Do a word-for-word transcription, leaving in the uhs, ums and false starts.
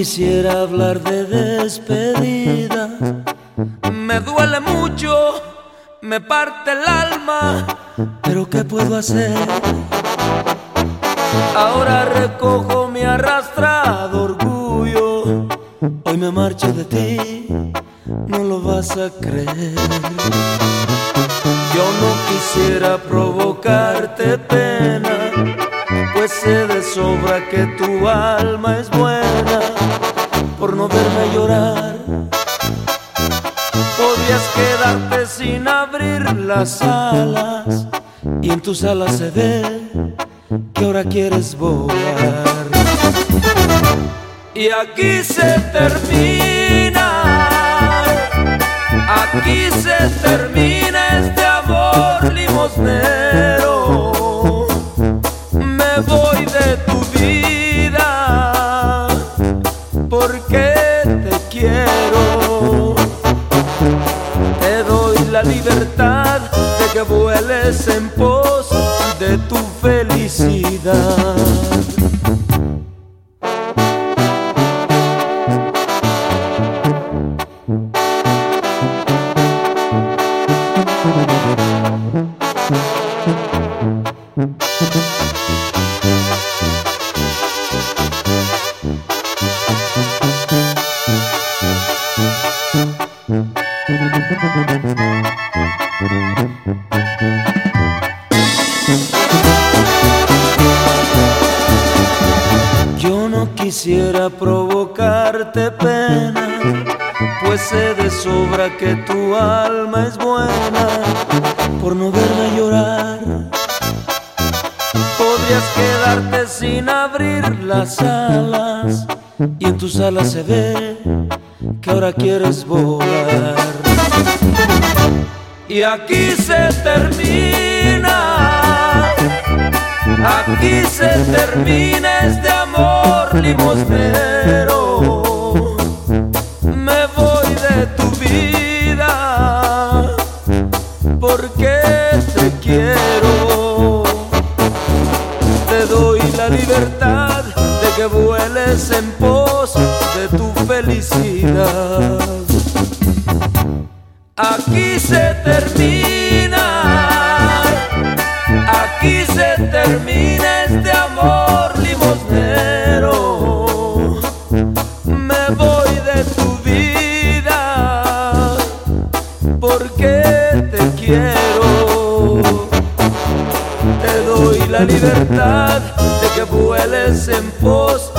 quisiera hablar de despedida. Me duele mucho, me parte el alma, pero ¿qué puedo hacer? Ahora recojo mi arrastrado orgullo. Hoy me marcho de ti, no lo vas a creer. Yo no quisiera provocarte pena, pues sé de sobra que tu alma es buena. Por no verme llorar, podías quedarte sin abrir las alas, y en tus alas se ve que ahora quieres volar. Y aquí se termina, aquí se termina este amor limosnero. Me voy de tu vida porque te quiero. Te doy la libertad de que vueles en pos de tu felicidad. Yo no quisiera provocarte pena, pues sé de sobra que tu alma es buena. Por no verme llorar, podrías quedarte sin abrir las alas, y en tus alas se ve que ahora quieres volar. Y aquí se termina, aquí se termina este amor limosnero. Me voy de tu vida porque te quiero. Te doy la libertad de que vueles en pos de tu felicidad. Aquí se termina, aquí se termina este amor limosnero. Me voy de tu vida porque te quiero. Te doy la libertad de que vueles en pos